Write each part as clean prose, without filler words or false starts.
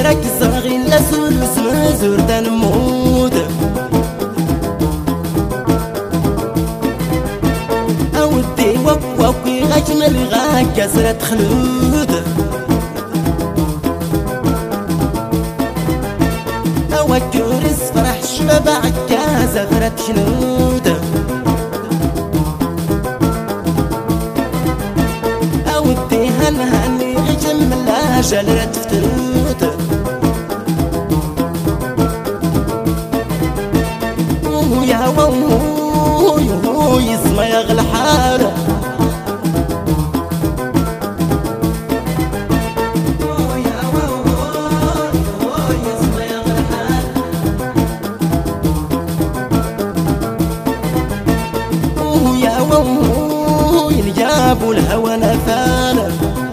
راك صاغي لا سولس مزور تنموت اودي وقوقي غجمل غاك كسرت خلود اوكورس فرح شباب عكازة فرت شنود اودي هنهني غجمل جلرت فتروت يا وو يسمى يغلى حاله يا وو ينجابوا الهوى نفاله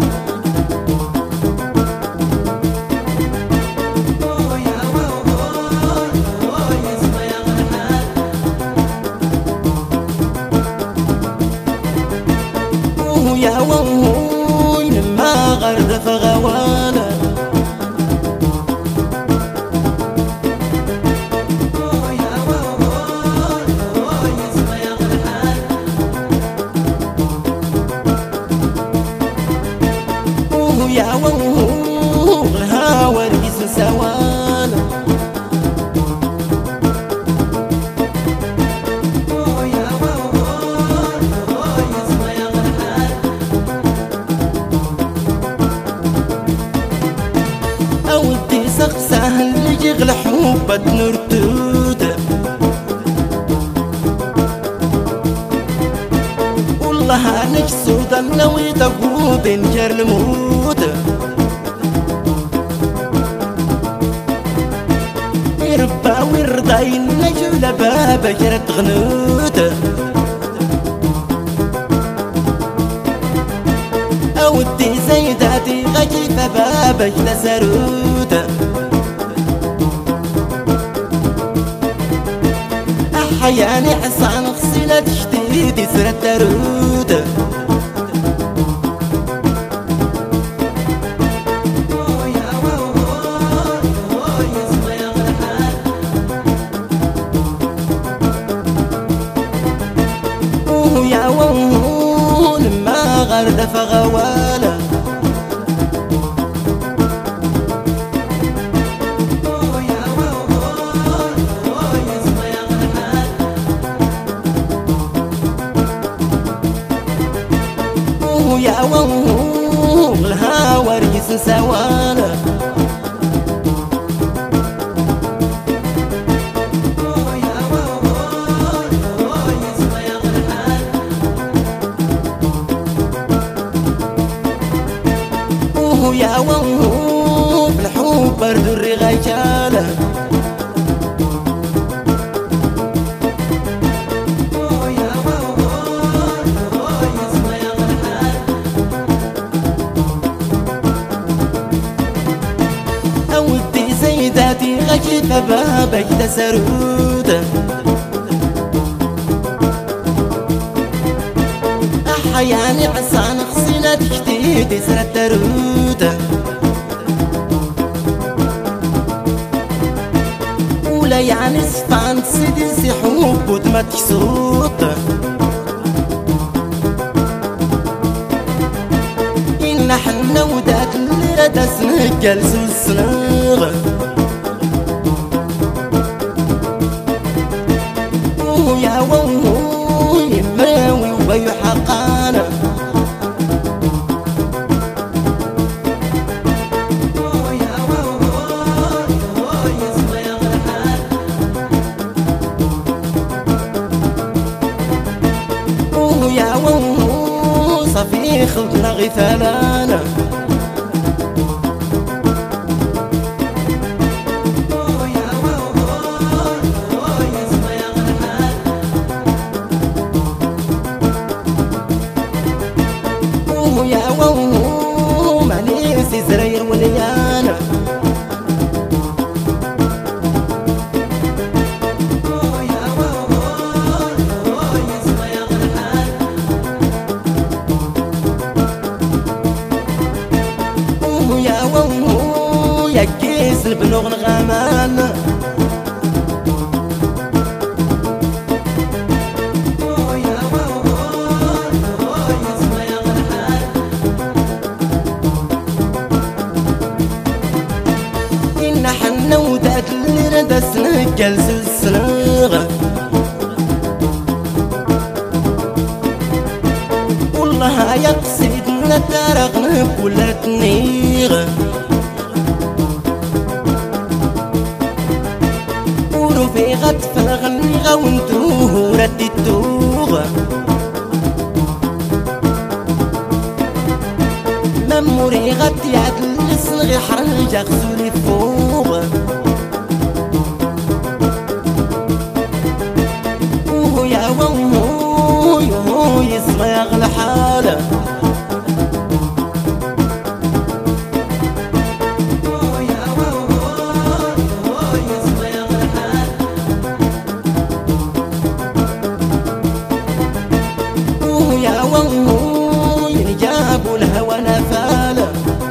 يا ووي لما غرد فغوانا يا ووي اسمع يا غلحان يا ووي الهوى رقيس سوانا اودي سقساه اللي يغلى حبة نرتود والله نكسود النوي تقود انجر الموت يربى ويرضى النجل بابا جرت غنود اودي زيداتي غجيفة بابك لسرود احياني حصان غسيلة جديد سرت ترود يا وو لما غرد فغواله يا وو الهوى رقيس سوانا يا وو بالحب برد الرغايجاله اودي زيداتي غجيفة بابك تسرود احياني عصان غسيلة جديد سرت ترود ولا يعني سفان سيدي سيحوب ودمتك صوت إن حنا ودات اللي ردا سنك جلسوا السناغ يا وو يماوي وبيو حقانا يا وو صفي خلقنا غثالانا يا وو مانيسي زرير وليانا يا يكيس البلوغ الغمان إن حنا وداد اللي ردا سنقل سلسلة والله يا قصيدنا تارغنا ولا تنيغ ورفي غتف الغني غونتوه رديتوه مموري غد يعدل صغي حرجة غسولي فوق وهو يا وهو يصغيغ الحالة وهو يا وهو يجابوا الهوى نفالة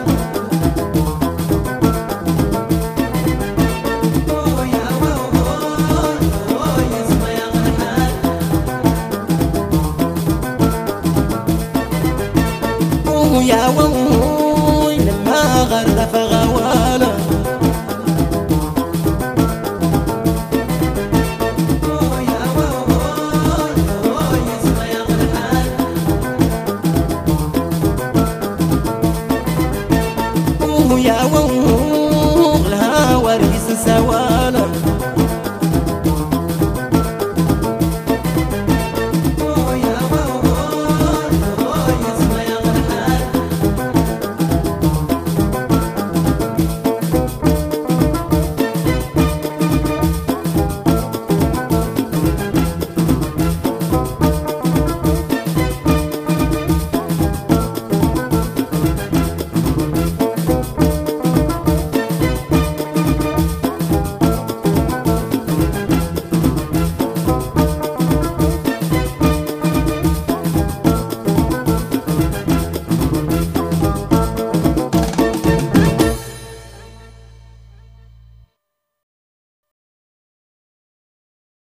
يا ووي لما غرف غواله يا ووي